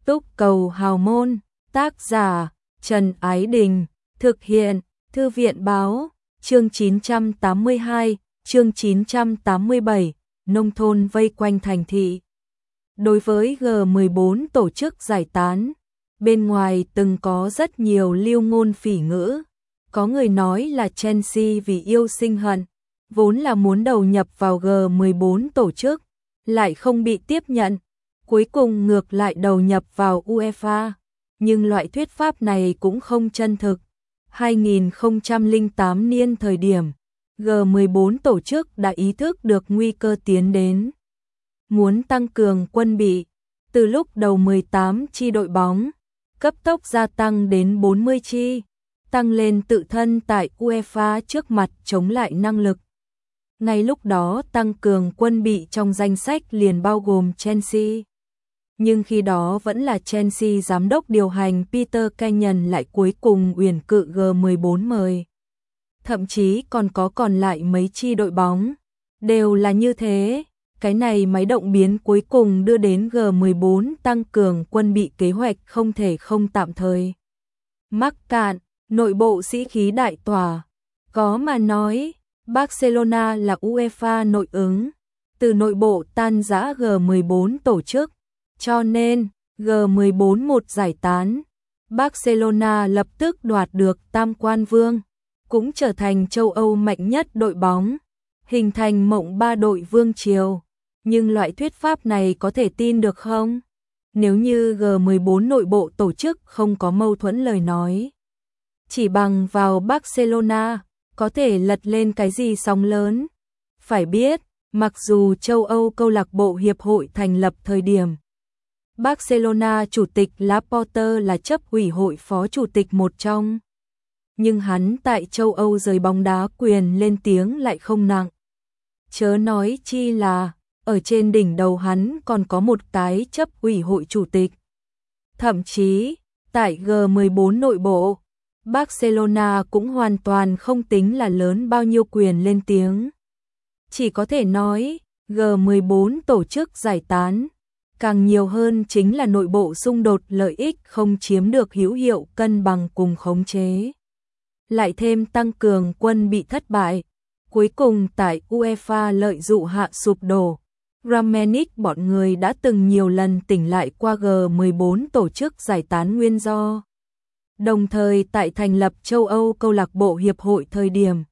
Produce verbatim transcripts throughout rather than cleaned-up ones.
Túc cầu hào môn, tác giả Trần Ái Đình, thực hiện Thư viện báo, chương chín trăm tám mươi hai, chương chín trăm tám mươi bảy, nông thôn vây quanh thành thị. Đối với G mười bốn tổ chức giải tán, bên ngoài từng có rất nhiều lưu ngôn phỉ ngữ. Có người nói là Chelsea vì yêu sinh hận, vốn là muốn đầu nhập vào G mười bốn tổ chức, lại không bị tiếp nhận, cuối cùng ngược lại đầu nhập vào UEFA. Nhưng loại thuyết pháp này cũng không chân thực. hai nghìn không trăm lẻ tám niên thời điểm, G mười bốn tổ chức đã ý thức được nguy cơ tiến đến. Muốn tăng cường quân bị, từ lúc đầu mười tám chi đội bóng, cấp tốc gia tăng đến bốn mươi chi, tăng lên tự thân tại UEFA trước mặt chống lại năng lực. Ngay lúc đó tăng cường quân bị trong danh sách liền bao gồm Chelsea. Nhưng khi đó vẫn là Chelsea giám đốc điều hành Peter Kenyon lại cuối cùng uyển cự G mười bốn mời. Thậm chí còn có còn lại mấy chi đội bóng, đều là như thế. Cái này máy động biến cuối cùng đưa đến G mười bốn tăng cường quân bị kế hoạch không thể không tạm thời mắc cạn, nội bộ sĩ khí đại tỏa. Có mà nói, Barcelona là UEFA nội ứng, từ nội bộ tan rã G mười bốn tổ chức, cho nên G mười bốn một giải tán, Barcelona lập tức đoạt được tam quan vương, cũng trở thành châu Âu mạnh nhất đội bóng, hình thành mộng ba đội vương triều. Nhưng loại thuyết pháp này có thể tin được không? Nếu như G mười bốn nội bộ tổ chức không có mâu thuẫn lời nói, chỉ bằng vào Barcelona, có thể lật lên cái gì sóng lớn? Phải biết, mặc dù châu Âu câu lạc bộ hiệp hội thành lập thời điểm, Barcelona chủ tịch Laporte là chấp ủy hội phó chủ tịch một trong, nhưng hắn tại châu Âu giới bóng đá quyền lên tiếng lại không nặng. Chớ nói chi là ở trên đỉnh đầu hắn còn có một cái chấp ủy hội chủ tịch. Thậm chí, tại G mười bốn nội bộ, Barcelona cũng hoàn toàn không tính là lớn bao nhiêu quyền lên tiếng. Chỉ có thể nói, G mười bốn tổ chức giải tán, càng nhiều hơn chính là nội bộ xung đột lợi ích không chiếm được hữu hiệu cân bằng cùng khống chế. Lại thêm tăng cường quân bị thất bại, cuối cùng tại UEFA lợi dụ hạ sụp đổ. Rangnick bọn người đã từng nhiều lần tỉnh lại qua G mười bốn tổ chức giải tán nguyên do. Đồng thời tại thành lập châu Âu câu lạc bộ hiệp hội thời điểm,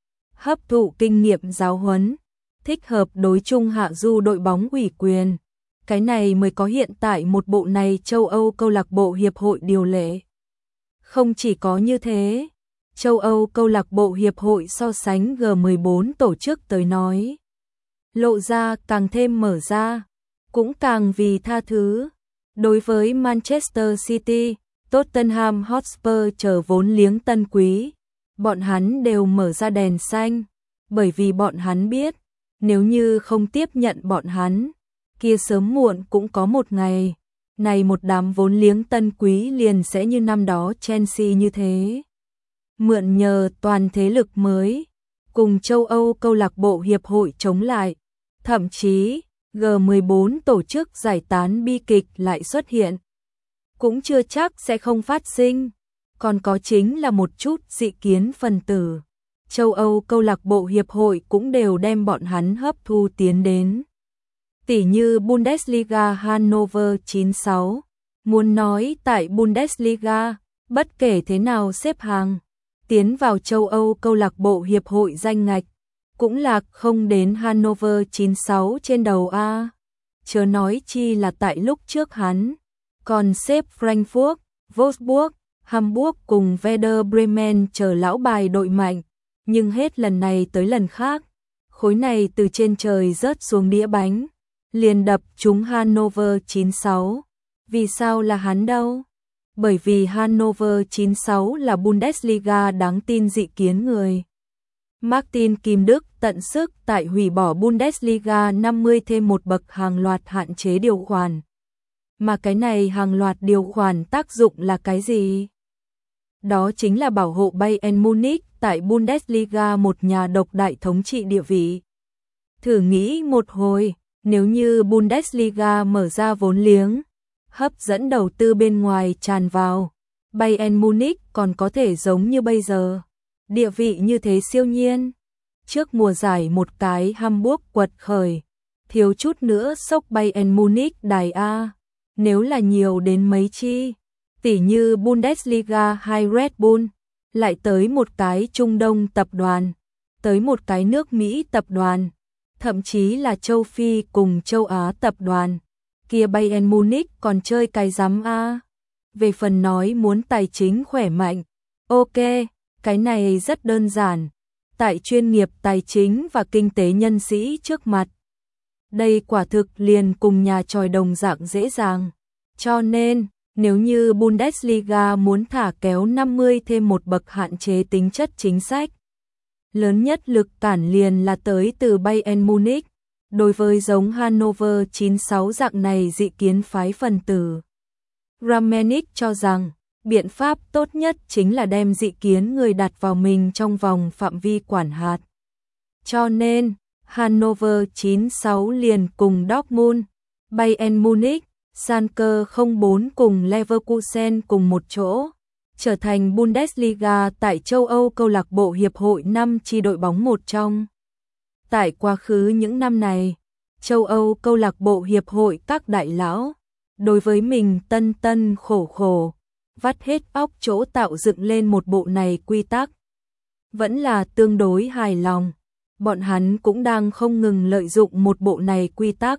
hấp thụ kinh nghiệm giáo huấn, thích hợp đối chung hạ du đội bóng ủy quyền. Cái này mới có hiện tại một bộ này châu Âu câu lạc bộ hiệp hội điều lệ. Không chỉ có như thế, châu Âu câu lạc bộ hiệp hội so sánh G mười bốn tổ chức tới nói, lộ ra càng thêm mở ra, cũng càng vì tha thứ. Đối với Manchester City, Tottenham Hotspur chờ vốn liếng tân quý, bọn hắn đều mở ra đèn xanh, bởi vì bọn hắn biết, nếu như không tiếp nhận bọn hắn, kia sớm muộn cũng có một ngày, này một đám vốn liếng tân quý liền sẽ như năm đó Chelsea như thế. Mượn nhờ toàn thế lực mới, cùng châu Âu câu lạc bộ hiệp hội chống lại, thậm chí G mười bốn tổ chức giải tán bi kịch lại xuất hiện. Cũng chưa chắc sẽ không phát sinh, còn có chính là một chút dị kiến phần tử. Châu Âu câu lạc bộ hiệp hội cũng đều đem bọn hắn hấp thu tiến đến. Tỷ như Bundesliga Hannover chín sáu, muốn nói tại Bundesliga, bất kể thế nào xếp hàng, tiến vào châu Âu câu lạc bộ hiệp hội danh ngạch, cũng là không đến Hannover chín sáu trên đầu A. Chớ nói chi là tại lúc trước hắn, còn xếp Frankfurt, Wolfsburg, Hamburg cùng Werder Bremen chờ lão bài đội mạnh, nhưng hết lần này tới lần khác, khối này từ trên trời rớt xuống đĩa bánh, liền đập trúng Hannover chín sáu. Vì sao là hắn đâu? Bởi vì Hannover chín sáu là Bundesliga đáng tin dị kiến người. Martin Kim Đức tận sức tại hủy bỏ Bundesliga năm mươi thêm một bậc hàng loạt hạn chế điều khoản. Mà cái này hàng loạt điều khoản tác dụng là cái gì? Đó chính là bảo hộ Bayern Munich tại Bundesliga một nhà độc đại thống trị địa vị. Thử nghĩ một hồi, nếu như Bundesliga mở ra vốn liếng, hấp dẫn đầu tư bên ngoài tràn vào. Bayern Munich còn có thể giống như bây giờ, địa vị như thế siêu nhiên. Trước mùa giải một cái Hamburg quật khởi, thiếu chút nữa sốc Bayern Munich đài A, nếu là nhiều đến mấy chi, tỉ như Bundesliga hay Red Bull, lại tới một cái Trung Đông tập đoàn, tới một cái nước Mỹ tập đoàn, thậm chí là châu Phi cùng châu Á tập đoàn, kia Bayern Munich còn chơi cái rắm A. Về phần nói muốn tài chính khỏe mạnh, ok, cái này rất đơn giản, tại chuyên nghiệp tài chính và kinh tế nhân sĩ trước mặt. Đây quả thực liền cùng nhà tròi đồng dạng dễ dàng. Cho nên, nếu như Bundesliga muốn thả kéo năm mươi thêm một bậc hạn chế tính chất chính sách, lớn nhất lực cản liền là tới từ Bayern Munich. Đối với giống Hannover chín sáu dạng này dị kiến phái phần tử, Rangnick cho rằng biện pháp tốt nhất chính là đem dị kiến người đặt vào mình trong vòng phạm vi quản hạt. Cho nên, Hannover chín sáu liền cùng Dortmund, Bayern Munich, Schalke không bốn cùng Leverkusen cùng một chỗ, trở thành Bundesliga tại châu Âu câu lạc bộ hiệp hội năm chi đội bóng một trong. Tại quá khứ những năm này, châu Âu câu lạc bộ hiệp hội các đại lão, đối với mình tân tân khổ khổ, vắt hết óc chỗ tạo dựng lên một bộ này quy tắc, vẫn là tương đối hài lòng. Bọn hắn cũng đang không ngừng lợi dụng một bộ này quy tắc,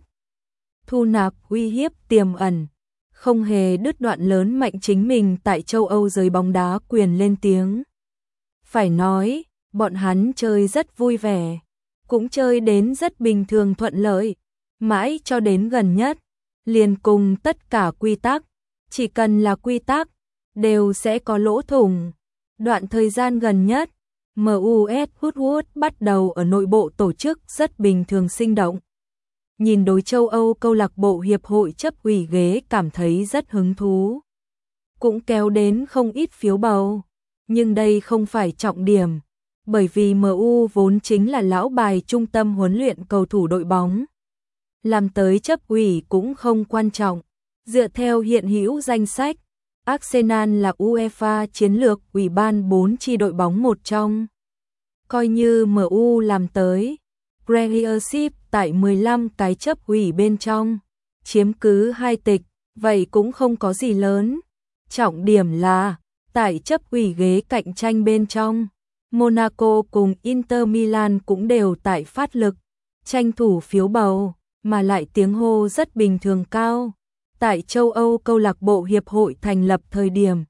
thu nạp uy hiếp tiềm ẩn, không hề đứt đoạn lớn mạnh chính mình tại châu Âu giới bóng đá quyền lên tiếng. Phải nói, bọn hắn chơi rất vui vẻ, cũng chơi đến rất bình thường thuận lợi, mãi cho đến gần nhất, liền cùng tất cả quy tắc, chỉ cần là quy tắc, đều sẽ có lỗ thủng. Đoạn thời gian gần nhất, em u ét hút hút bắt đầu ở nội bộ tổ chức rất bình thường sinh động. Nhìn đối châu Âu câu lạc bộ hiệp hội chấp ủy ghế cảm thấy rất hứng thú. Cũng kéo đến không ít phiếu bầu. Nhưng đây không phải trọng điểm, bởi vì em u vốn chính là lão bài trung tâm huấn luyện cầu thủ đội bóng. Làm tới chấp ủy cũng không quan trọng. Dựa theo hiện hữu danh sách, Arsenal là UEFA chiến lược ủy ban bốn chi đội bóng một trong. Coi như em u làm tới Premiership tại mười lăm cái chấp ủy bên trong, chiếm cứ hai tịch, vậy cũng không có gì lớn. Trọng điểm là, tại chấp ủy ghế cạnh tranh bên trong, Monaco cùng Inter Milan cũng đều tại phát lực, tranh thủ phiếu bầu, mà lại tiếng hô rất bình thường cao. Tại châu Âu câu lạc bộ hiệp hội thành lập thời điểm,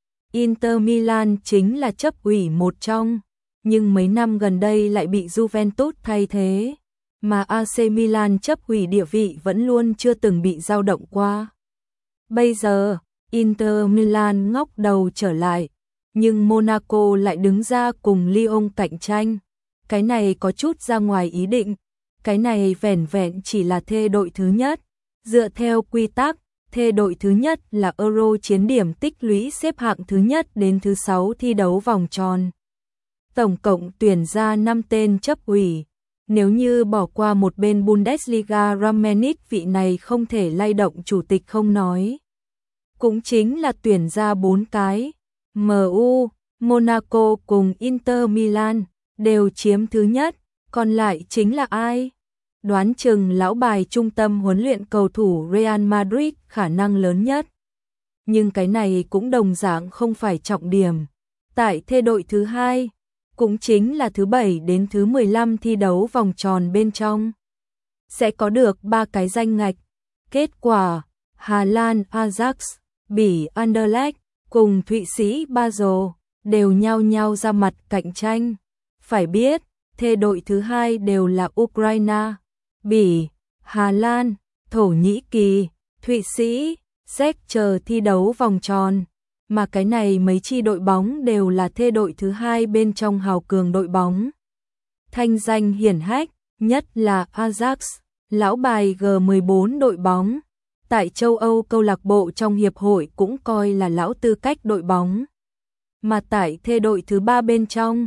Inter Milan chính là chấp ủy một trong, nhưng mấy năm gần đây lại bị Juventus thay thế, mà a xê Milan chấp ủy địa vị vẫn luôn chưa từng bị dao động qua. Bây giờ, Inter Milan ngóc đầu trở lại, nhưng Monaco lại đứng ra cùng Lyon cạnh tranh. Cái này có chút ra ngoài ý định, cái này vẻn vẹn chỉ là thê đội thứ nhất. Dựa theo quy tắc, thê đội thứ nhất là Euro chiến điểm tích lũy xếp hạng thứ nhất đến thứ sáu thi đấu vòng tròn. Tổng cộng tuyển ra năm tên chấp ủy. Nếu như bỏ qua một bên Bundesliga Rangnick vị này không thể lay động chủ tịch không nói. Cũng chính là tuyển ra bốn cái. em u, Monaco cùng Inter Milan đều chiếm thứ nhất, còn lại chính là ai? Đoán chừng lão bài trung tâm huấn luyện cầu thủ Real Madrid khả năng lớn nhất. Nhưng cái này cũng đồng dạng không phải trọng điểm. Tại thê đội thứ hai, cũng chính là thứ bảy đến thứ mười lăm thi đấu vòng tròn bên trong, sẽ có được ba cái danh ngạch. Kết quả, Hà Lan Ajax, Bỉ Anderlecht cùng Thụy Sĩ Basel đều nhau nhau ra mặt cạnh tranh. Phải biết, thê đội thứ hai đều là Ukraine, Bỉ, Hà Lan, Thổ Nhĩ Kỳ, Thụy Sĩ, Séc chờ thi đấu vòng tròn, mà cái này mấy chi đội bóng đều là thê đội thứ hai bên trong hào cường đội bóng. Thanh danh hiển hách, nhất là Ajax, lão bài G mười bốn đội bóng, tại châu Âu câu lạc bộ trong hiệp hội cũng coi là lão tư cách đội bóng. Mà tại thê đội thứ ba bên trong,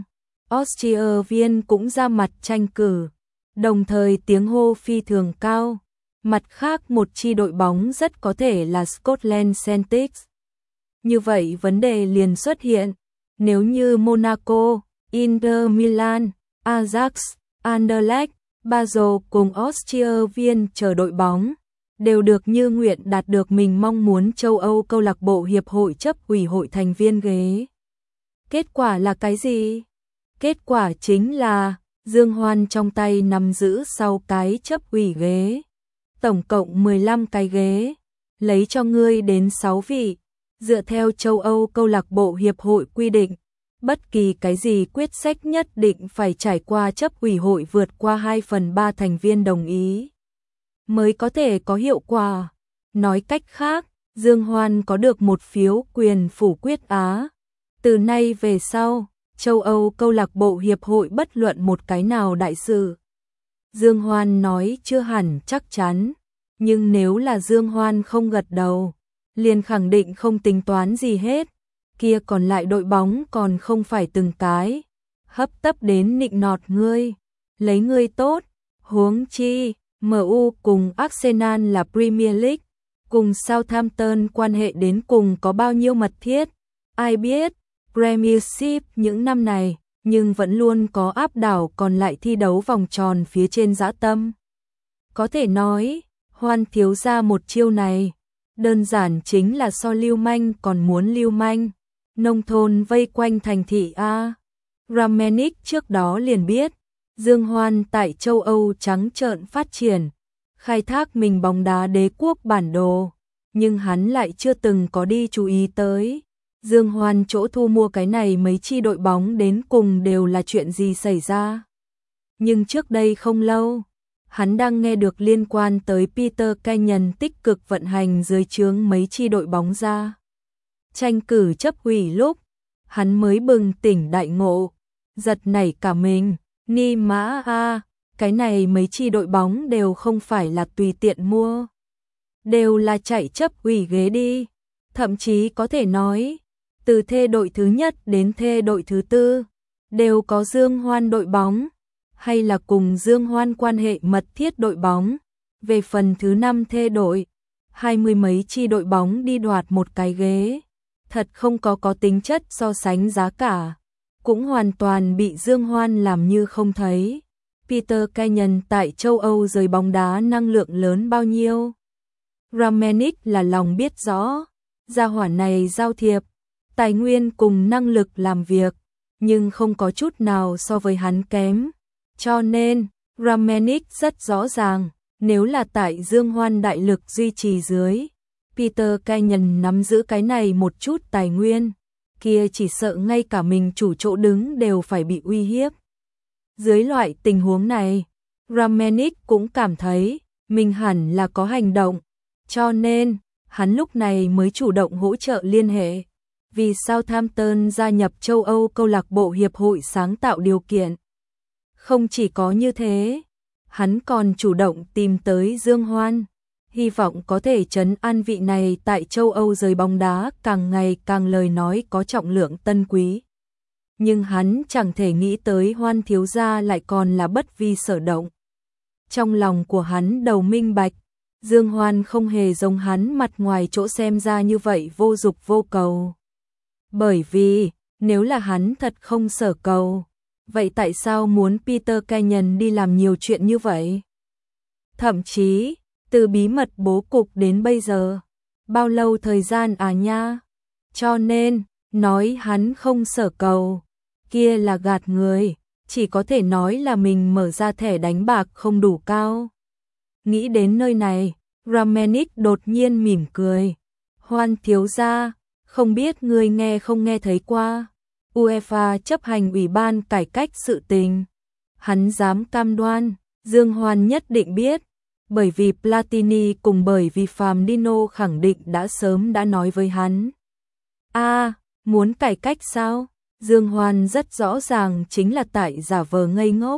Austria Viên cũng ra mặt tranh cử, đồng thời tiếng hô phi thường cao. Mặt khác một chi đội bóng rất có thể là Scotland Celtics. Như vậy vấn đề liền xuất hiện, nếu như Monaco, Inter Milan, Ajax, Anderlecht, Basel cùng Austria Viên chờ đội bóng đều được như nguyện đạt được mình mong muốn châu Âu câu lạc bộ hiệp hội chấp ủy hội thành viên ghế. Kết quả là cái gì? Kết quả chính là Dương Hoan trong tay nắm giữ sau cái chấp ủy ghế. Tổng cộng mười lăm cái ghế, lấy cho ngươi đến sáu vị. Dựa theo châu Âu câu lạc bộ hiệp hội quy định, bất kỳ cái gì quyết sách nhất định phải trải qua chấp ủy hội vượt qua hai phần ba thành viên đồng ý mới có thể có hiệu quả. Nói cách khác, Dương Hoan có được một phiếu quyền phủ quyết Á. Từ nay về sau, châu Âu câu lạc bộ hiệp hội bất luận một cái nào đại sự. Dương Hoan nói chưa hẳn chắc chắn, nhưng nếu là Dương Hoan không gật đầu, liền khẳng định không tính toán gì hết. Kia còn lại đội bóng còn không phải từng cái hấp tấp đến nịnh nọt ngươi, lấy ngươi tốt, huống chi em u cùng Arsenal là Premier League, cùng Southampton quan hệ đến cùng có bao nhiêu mật thiết, ai biết. Premiership những năm này, nhưng vẫn luôn có áp đảo còn lại thi đấu vòng tròn phía trên dã tâm. Có thể nói, Hoan thiếu ra một chiêu này, đơn giản chính là so lưu manh còn muốn lưu manh. Nông thôn vây quanh thành thị A. Rangnick trước đó liền biết, Dương Hoan tại châu Âu trắng trợn phát triển, khai thác mình bóng đá đế quốc bản đồ, nhưng hắn lại chưa từng có đi chú ý tới. Dương Hoan chỗ thu mua cái này mấy chi đội bóng đến cùng đều là chuyện gì xảy ra. Nhưng trước đây không lâu, hắn đang nghe được liên quan tới Peter Kenyon tích cực vận hành dưới trướng mấy chi đội bóng ra. Tranh cử chấp ủy lúc, hắn mới bừng tỉnh đại ngộ, giật nảy cả mình, ni mã a, cái này mấy chi đội bóng đều không phải là tùy tiện mua, đều là chạy chấp ủy ghế đi, thậm chí có thể nói, từ thê đội thứ nhất đến thê đội thứ tư, đều có Dương Hoan đội bóng, hay là cùng Dương Hoan quan hệ mật thiết đội bóng. Về phần thứ năm thê đội, hai mươi mấy chi đội bóng đi đoạt một cái ghế, thật không có có tính chất so sánh giá cả, cũng hoàn toàn bị Dương Hoan làm như không thấy. Peter Kenyon tại châu Âu giới bóng đá năng lượng lớn bao nhiêu? Rangnick là lòng biết rõ, gia hỏa này giao thiệp, tài nguyên cùng năng lực làm việc, nhưng không có chút nào so với hắn kém. Cho nên, Rangnick rất rõ ràng, nếu là tại Dương Hoan đại lực duy trì dưới, Peter Kenyon nắm giữ cái này một chút tài nguyên, kia chỉ sợ ngay cả mình chủ chỗ đứng đều phải bị uy hiếp. Dưới loại tình huống này, Rangnick cũng cảm thấy mình hẳn là có hành động, cho nên hắn lúc này mới chủ động hỗ trợ liên hệ, vì Southampton gia nhập châu Âu câu lạc bộ hiệp hội sáng tạo điều kiện. Không chỉ có như thế, hắn còn chủ động tìm tới Dương Hoan, hy vọng có thể trấn an vị này tại châu Âu giới bóng đá càng ngày càng lời nói có trọng lượng tân quý. Nhưng hắn chẳng thể nghĩ tới Hoan thiếu gia lại còn là bất vi sở động. Trong lòng của hắn đầu minh bạch, Dương Hoan không hề giống hắn mặt ngoài chỗ xem ra như vậy vô dục vô cầu. Bởi vì, nếu là hắn thật không sở cầu, vậy tại sao muốn Peter Kenyon đi làm nhiều chuyện như vậy? Thậm chí, từ bí mật bố cục đến bây giờ, bao lâu thời gian à nha? Cho nên, nói hắn không sở cầu, kia là gạt người, chỉ có thể nói là mình mở ra thẻ đánh bạc không đủ cao. Nghĩ đến nơi này, Rangnick đột nhiên mỉm cười. Hoan thiếu gia, không biết ngươi nghe không nghe thấy qua UEFA chấp hành ủy ban cải cách sự tình. Hắn dám cam đoan, Dương Hoan nhất định biết, bởi vì Platini cùng bởi vì Fabinho khẳng định đã sớm đã nói với hắn. A, à, muốn cải cách sao? Dương Hoan rất rõ ràng chính là tại giả vờ ngây ngốc.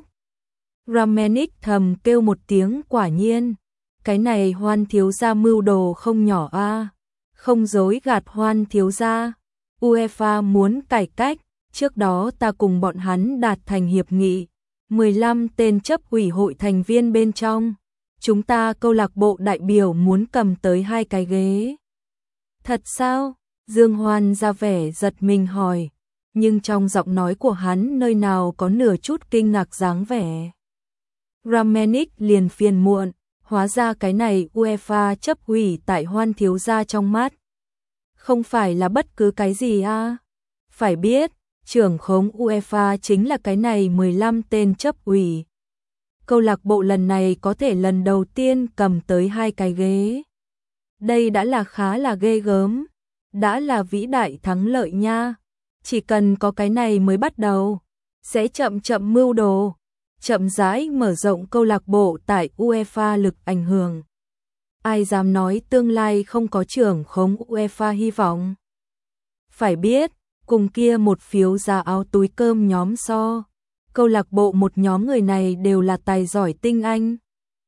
Rangnick thầm kêu một tiếng quả nhiên, cái này Hoan thiếu gia mưu đồ không nhỏ a, à. Không dối gạt Hoan thiếu gia, UEFA muốn cải cách, trước đó ta cùng bọn hắn đạt thành hiệp nghị, mười lăm tên chấp ủy hội thành viên bên trong, chúng ta câu lạc bộ đại biểu muốn cầm tới hai cái ghế. Thật sao? Dương Hoan ra vẻ giật mình hỏi, nhưng trong giọng nói của hắn nơi nào có nửa chút kinh ngạc dáng vẻ. Rangnick liền phiền muộn, hóa ra cái này UEFA chấp ủy tại Hoan thiếu gia trong mắt. Không phải là bất cứ cái gì à? Phải biết, trưởng khống UEFA chính là cái này mười lăm tên chấp ủy. Câu lạc bộ lần này có thể lần đầu tiên cầm tới hai cái ghế. Đây đã là khá là ghê gớm, đã là vĩ đại thắng lợi nha. Chỉ cần có cái này mới bắt đầu, sẽ chậm chậm mưu đồ, chậm rãi mở rộng câu lạc bộ tại UEFA lực ảnh hưởng. Ai dám nói tương lai không có trưởng khống UEFA hy vọng. Phải biết, cùng kia một phiếu ra áo túi cơm nhóm so, câu lạc bộ một nhóm người này đều là tài giỏi tinh anh.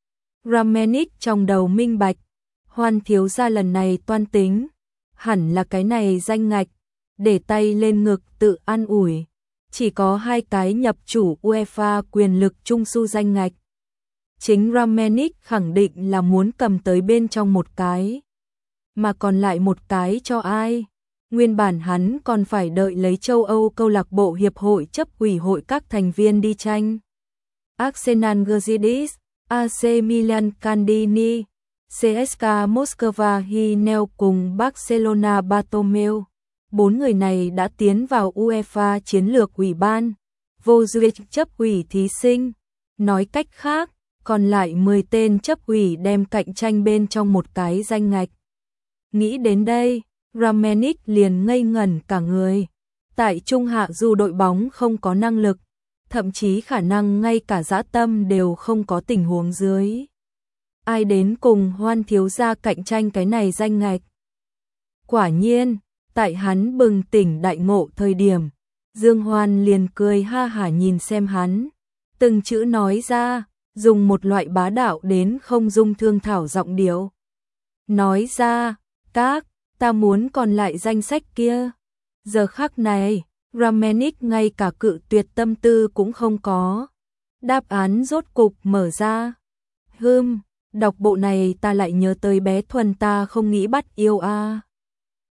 Rangnick trong đầu minh bạch, Hoan thiếu gia lần này toan tính, hẳn là cái này danh ngạch, để tay lên ngực tự an ủi. Chỉ có hai cái nhập chủ UEFA quyền lực trung su danh ngạch. Chính Rangnick khẳng định là muốn cầm tới bên trong một cái. Mà còn lại một cái cho ai? Nguyên bản hắn còn phải đợi lấy châu Âu câu lạc bộ hiệp hội chấp ủy hội các thành viên đi tranh. Arsenal Gazidis, a xê Milan Candini, xê ét ca Moscow Hinel cùng Barcelona Bartomeu. Bốn người này đã tiến vào UEFA chiến lược ủy ban, vô duyệt chấp ủy thí sinh. Nói cách khác, còn lại mười tên chấp ủy đem cạnh tranh bên trong một cái danh ngạch. Nghĩ đến đây, Rangnick liền ngây ngẩn cả người. Tại trung hạ dù đội bóng không có năng lực, thậm chí khả năng ngay cả dã tâm đều không có tình huống dưới. Ai đến cùng Hoan thiếu gia cạnh tranh cái này danh ngạch? Quả nhiên, tại hắn bừng tỉnh đại ngộ thời điểm, Dương Hoan liền cười ha hả nhìn xem hắn, từng chữ nói ra, dùng một loại bá đạo đến không dung thương thảo giọng điệu. Nói ra, các, ta muốn còn lại danh sách kia. Giờ khắc này, Rangnick ngay cả cự tuyệt tâm tư cũng không có. Đáp án rốt cục mở ra. Hừm, đọc bộ này ta lại nhớ tới bé Thuần ta không nghĩ bắt yêu a. À.